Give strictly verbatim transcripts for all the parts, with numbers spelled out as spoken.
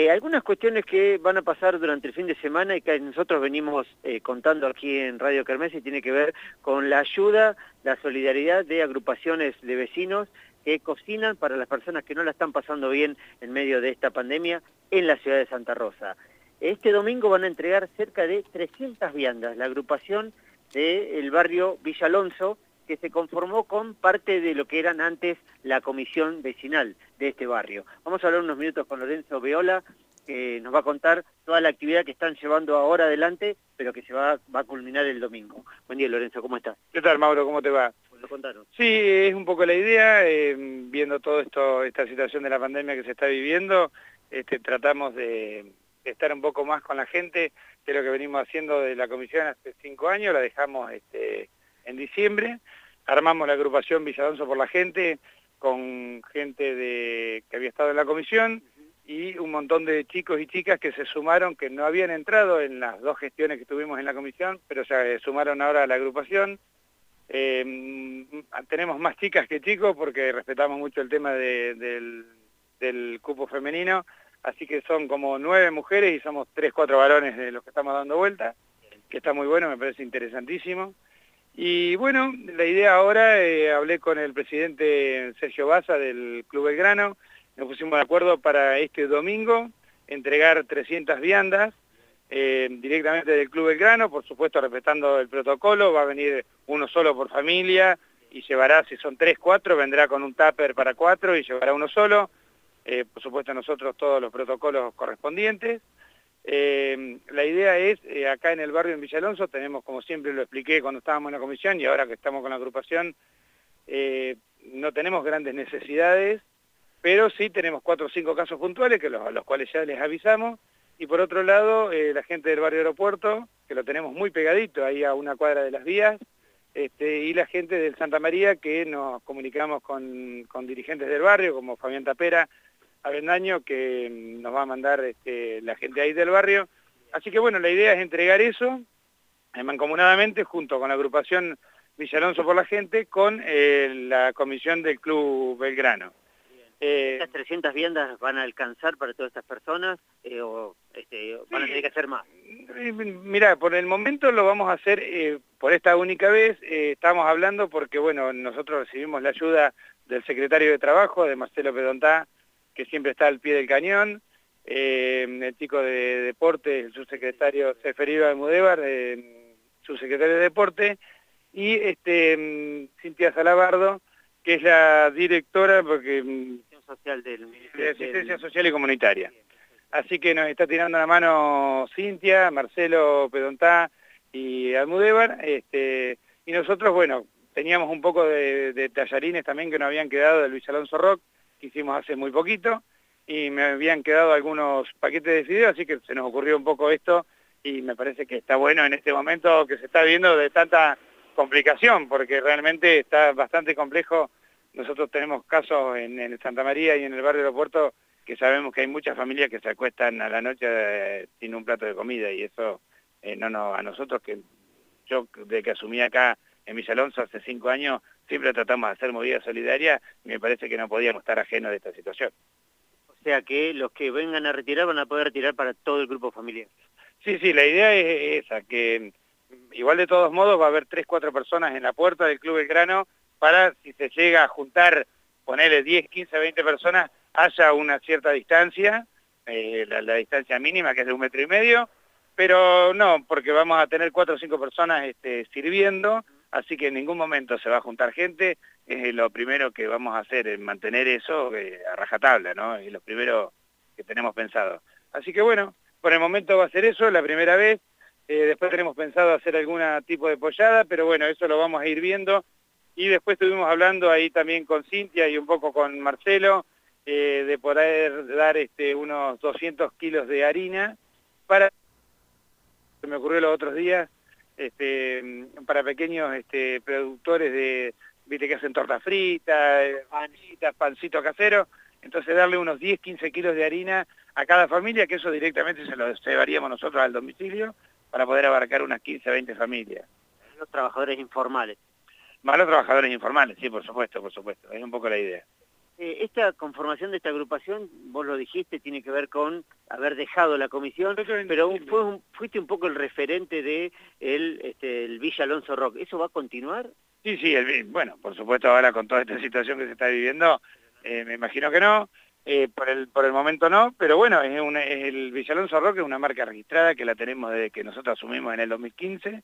Eh, algunas cuestiones que van a pasar durante el fin de semana y que nosotros venimos eh, contando aquí en Radio Kermés y tiene que ver con la ayuda, la solidaridad de agrupaciones de vecinos que cocinan para las personas que no la están pasando bien en medio de esta pandemia en la ciudad de Santa Rosa. Este domingo van a entregar cerca de trescientas viandas, la agrupación del barrio Villa Alonso, que se conformó con parte de lo que eran antes la comisión vecinal de este barrio. Vamos a hablar unos minutos con Lorenzo Beola, que nos va a contar toda la actividad que están llevando ahora adelante, pero que se va, va a culminar el domingo. Buen día, Lorenzo, ¿cómo estás? ¿Qué tal, Mauro? ¿Cómo te va? Bueno, contanos. Sí, es un poco la idea, eh, viendo todo esto, esta situación de la pandemia que se está viviendo, este, tratamos de, de estar un poco más con la gente de lo que venimos haciendo de la comisión hace cinco años, la dejamos este, en diciembre. Armamos la agrupación Villa Alonso por la Gente, con gente de, que había estado en la comisión, y un montón de chicos y chicas que se sumaron, que no habían entrado en las dos gestiones que tuvimos en la comisión, pero se sumaron ahora a la agrupación. Eh, tenemos más chicas que chicos, porque respetamos mucho el tema de, del, del cupo femenino, así que son como nueve mujeres y somos tres, cuatro varones de los que estamos dando vuelta, que está muy bueno, me parece interesantísimo. Y bueno, la idea ahora, eh, hablé con el presidente Sergio Baza del Club Belgrano, nos pusimos de acuerdo para este domingo entregar trescientas viandas eh, directamente del Club Belgrano, por supuesto respetando el protocolo, va a venir uno solo por familia y llevará, si son tres, cuatro, vendrá con un tupper para cuatro y llevará uno solo, eh, por supuesto nosotros todos los protocolos correspondientes. Eh, la idea es, eh, acá en el barrio en Villa Alonso, tenemos, como siempre lo expliqué cuando estábamos en la comisión y ahora que estamos con la agrupación, eh, no tenemos grandes necesidades, pero sí tenemos cuatro o cinco casos puntuales, que los, a los cuales ya les avisamos, y por otro lado, eh, la gente del barrio Aeropuerto, que lo tenemos muy pegadito, ahí a una cuadra de las vías, este, y la gente del Santa María, que nos comunicamos con, con dirigentes del barrio, como Fabián Tapera, Avendaño, que nos va a mandar este, la gente ahí del barrio. Así que bueno, la idea es entregar eso eh, mancomunadamente junto con la agrupación Villa Alonso por la Gente con eh, la comisión del Club Belgrano. Eh, ¿Estas trescientas viandas van a alcanzar para todas estas personas eh, o este, van a tener que hacer más? Mirá, por el momento lo vamos a hacer eh, por esta única vez. Eh, estamos hablando porque, bueno, nosotros recibimos la ayuda del secretario de Trabajo, de Marcelo Pedontá, que siempre está al pie del cañón, eh, el chico de Deporte, el subsecretario Seferido Almudévar, eh, subsecretario de Deporte, y este Cintia Salabardo, que es la directora porque, social del, de Asistencia del... Social y Comunitaria. Así que nos está tirando la mano Cintia, Marcelo Pedontá y Almudévar, este, y nosotros, bueno, teníamos un poco de, de tallarines también que nos habían quedado del Luis Alonso Rock, que hicimos hace muy poquito, y me habían quedado algunos paquetes de fideos, así que se nos ocurrió un poco esto, y me parece que está bueno en este momento que se está viendo de tanta complicación, porque realmente está bastante complejo. Nosotros tenemos casos en, en Santa María y en el barrio Aeropuerto que sabemos que hay muchas familias que se acuestan a la noche eh, sin un plato de comida, y eso eh, no, no, a nosotros, que yo de que asumí acá en Villa Alonso hace cinco años, siempre tratamos de hacer movidas solidarias, y me parece que no podíamos estar ajenos de esta situación. O sea que los que vengan a retirar van a poder retirar para todo el grupo familiar. Sí, sí, la idea es esa, que igual de todos modos va a haber tres, cuatro personas en la puerta del Club Belgrano para, si se llega a juntar, ponerle diez, quince, veinte personas, haya una cierta distancia, eh, la, la distancia mínima que es de un metro y medio, pero no, porque vamos a tener cuatro o cinco personas este, sirviendo, así que en ningún momento se va a juntar gente. Es lo primero que vamos a hacer, es mantener eso eh, a rajatabla, ¿no? Es lo primero que tenemos pensado. Así que bueno, por el momento va a ser eso, la primera vez. Eh, después tenemos pensado hacer algún tipo de pollada, pero bueno, eso lo vamos a ir viendo. Y después estuvimos hablando ahí también con Cintia y un poco con Marcelo, eh, de poder dar este, unos doscientos kilos de harina para, se me ocurrió los otros días, este, para pequeños este, productores de, viste que hacen torta frita, panitas, pancito casero, entonces darle unos diez, quince kilos de harina a cada familia, que eso directamente se lo llevaríamos nosotros al domicilio para poder abarcar unas quince, veinte familias. Los trabajadores informales. Más los trabajadores informales, sí, por supuesto, por supuesto, es un poco la idea. Eh, esta conformación de esta agrupación, vos lo dijiste, tiene que ver con haber dejado la comisión, pero un, fue un, fuiste un poco el referente de el, este, el Villa Alonso Rock. ¿Eso va a continuar? Sí, sí, el, bueno, por supuesto ahora con toda esta situación que se está viviendo, eh, me imagino que no, eh, por, el, por el momento no, pero bueno, es una, es el Villa Alonso Rock es una marca registrada que la tenemos desde que nosotros asumimos en el dos mil quince.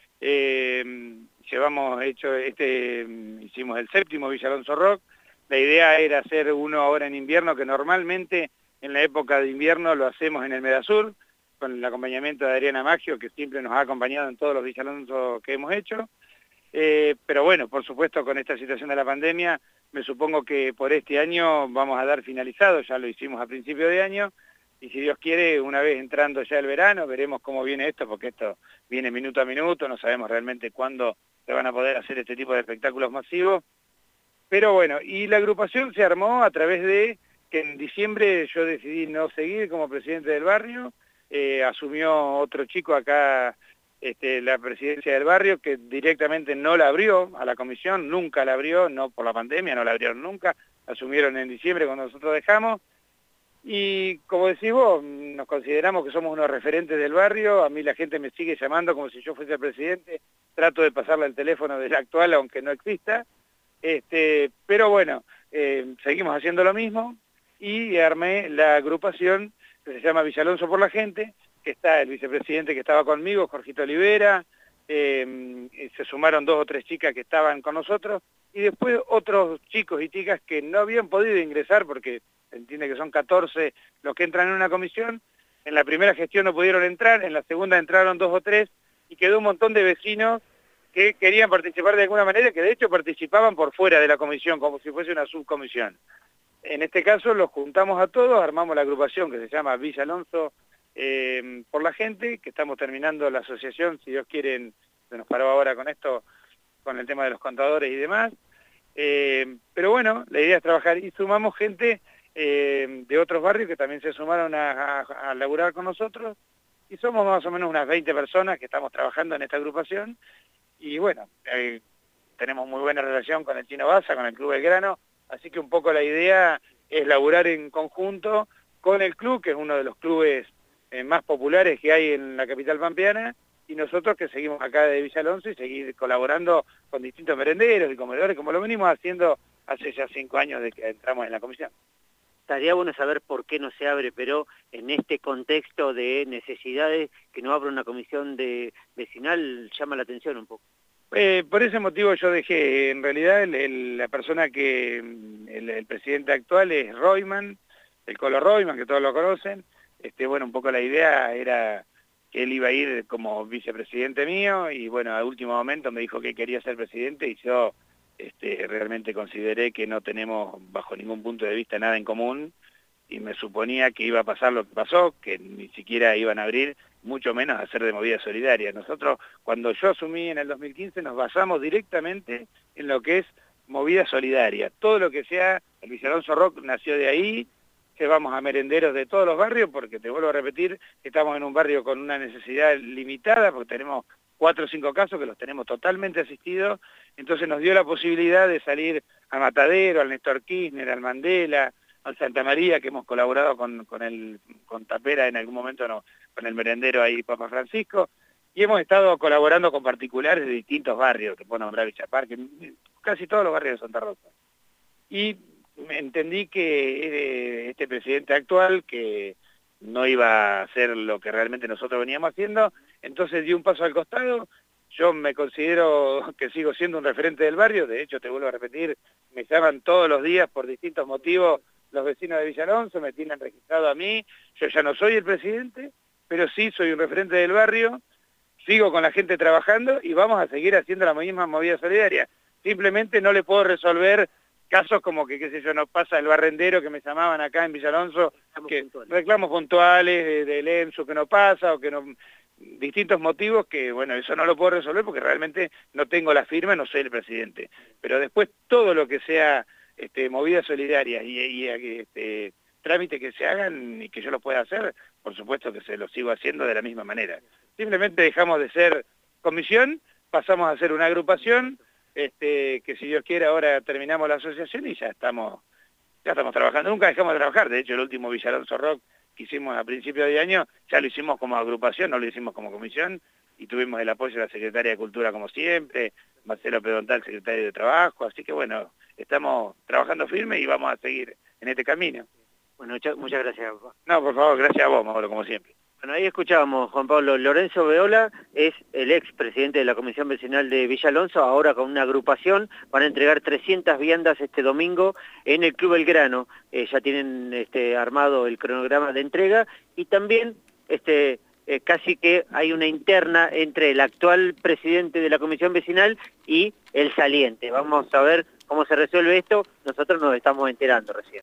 Eh, llevamos hecho, este, hicimos el séptimo Villa Alonso Rock. La idea era hacer uno ahora en invierno, que normalmente en la época de invierno lo hacemos en el Medasur, con el acompañamiento de Adriana Maggio, que siempre nos ha acompañado en todos los Villa Alonso que hemos hecho. Eh, pero bueno, por supuesto, con esta situación de la pandemia, me supongo que por este año vamos a dar finalizado, ya lo hicimos a principio de año, y si Dios quiere, una vez entrando ya el verano, veremos cómo viene esto, porque esto viene minuto a minuto, no sabemos realmente cuándo se van a poder hacer este tipo de espectáculos masivos. Pero bueno, y la agrupación se armó a través de que en diciembre yo decidí no seguir como presidente del barrio, eh, asumió otro chico acá este, la presidencia del barrio, que directamente no la abrió a la comisión, nunca la abrió, no por la pandemia, no la abrieron nunca, asumieron en diciembre cuando nosotros dejamos, y como decís vos, nos consideramos que somos unos referentes del barrio, a mí la gente me sigue llamando como si yo fuese el presidente, trato de pasarle el teléfono del actual aunque no exista. Este, pero bueno, eh, seguimos haciendo lo mismo y armé la agrupación que se llama Villa Alonso por la Gente, que está el vicepresidente que estaba conmigo, Jorgito Olivera, eh, se sumaron dos o tres chicas que estaban con nosotros y después otros chicos y chicas que no habían podido ingresar porque se entiende que son catorce los que entran en una comisión. En la primera gestión no pudieron entrar, en la segunda entraron dos o tres y quedó un montón de vecinos que querían participar de alguna manera, que de hecho participaban por fuera de la comisión, como si fuese una subcomisión. En este caso los juntamos a todos, armamos la agrupación que se llama Villa Alonso eh, por la Gente, que estamos terminando la asociación, si Dios quiere, se nos paró ahora con esto, con el tema de los contadores y demás. Eh, pero bueno, la idea es trabajar y sumamos gente eh, de otros barrios que también se sumaron a, a, a laburar con nosotros, y somos más o menos unas veinte personas que estamos trabajando en esta agrupación. Y bueno, eh, tenemos muy buena relación con el Chino Baza, con el Club Belgrano, así que un poco la idea es laburar en conjunto con el club, que es uno de los clubes eh, más populares que hay en la capital pampeana, y nosotros que seguimos acá de Villa Alonso y seguir colaborando con distintos merenderos y comedores, como lo venimos haciendo hace ya cinco años de que entramos en la comisión. Estaría bueno saber por qué no se abre, pero en este contexto de necesidades, que no abra una comisión de vecinal llama la atención un poco. Eh, por ese motivo yo dejé, en realidad el, el, la persona que, el, el presidente actual es Royman, el Colo Royman, que todos lo conocen. Este, bueno, un poco la idea era que él iba a ir como vicepresidente mío, y bueno, a último momento me dijo que quería ser presidente, y yo Este, realmente consideré que no tenemos bajo ningún punto de vista nada en común, y me suponía que iba a pasar lo que pasó, que ni siquiera iban a abrir, mucho menos a hacer de movida solidaria. Nosotros, cuando yo asumí en el dos mil quince, nos basamos directamente en lo que es movida solidaria. Todo lo que sea, el Villa Alonso Rock nació de ahí, llevamos a merenderos de todos los barrios, porque te vuelvo a repetir, estamos en un barrio con una necesidad limitada, porque tenemos cuatro o cinco casos que los tenemos totalmente asistidos, entonces nos dio la posibilidad de salir a Matadero, al Néstor Kirchner, al Mandela, al Santa María, que hemos colaborado con, con, el, con Tapera en algún momento, no, con el merendero ahí, Papa Francisco, y hemos estado colaborando con particulares de distintos barrios, que puedo nombrar Villa Parque, casi todos los barrios de Santa Rosa. Y entendí que este presidente actual, que no iba a hacer lo que realmente nosotros veníamos haciendo, entonces di un paso al costado. Yo me considero que sigo siendo un referente del barrio, de hecho te vuelvo a repetir, me llaman todos los días por distintos motivos los vecinos de Villa Alonso, me tienen registrado a mí, yo ya no soy el presidente, pero sí soy un referente del barrio, sigo con la gente trabajando y vamos a seguir haciendo la misma movida solidaria. Simplemente no le puedo resolver casos como que, qué sé yo, no pasa el barrendero que me llamaban acá en Villa Alonso, que puntuales. reclamos puntuales de, del E M S U que no pasa, o que no, distintos motivos que, bueno, eso no lo puedo resolver porque realmente no tengo la firma, no soy el presidente. Pero después todo lo que sea este, movidas solidarias y, y este, trámites que se hagan y que yo lo pueda hacer, por supuesto que se lo sigo haciendo de la misma manera. Simplemente dejamos de ser comisión, pasamos a ser una agrupación, Este, que si Dios quiere ahora terminamos la asociación y ya estamos ya estamos trabajando, nunca dejamos de trabajar, de hecho el último Villa Alonso Rock que hicimos a principios de año, ya lo hicimos como agrupación, no lo hicimos como comisión, y tuvimos el apoyo de la Secretaria de Cultura como siempre, Marcelo Pedontal, Secretario de Trabajo, así que bueno, estamos trabajando firme y vamos a seguir en este camino. Bueno, muchas, muchas gracias. No, por favor, gracias a vos, Mauro, como siempre. Bueno, ahí escuchábamos, Juan Pablo. Lorenzo Beola es el ex presidente de la Comisión Vecinal de Villa Alonso, ahora con una agrupación, van a entregar trescientas viandas este domingo en el Club Belgrano. Eh, ya tienen este, armado el cronograma de entrega y también este, eh, casi que hay una interna entre el actual presidente de la Comisión Vecinal y el saliente. Vamos a ver cómo se resuelve esto, nosotros nos estamos enterando recién.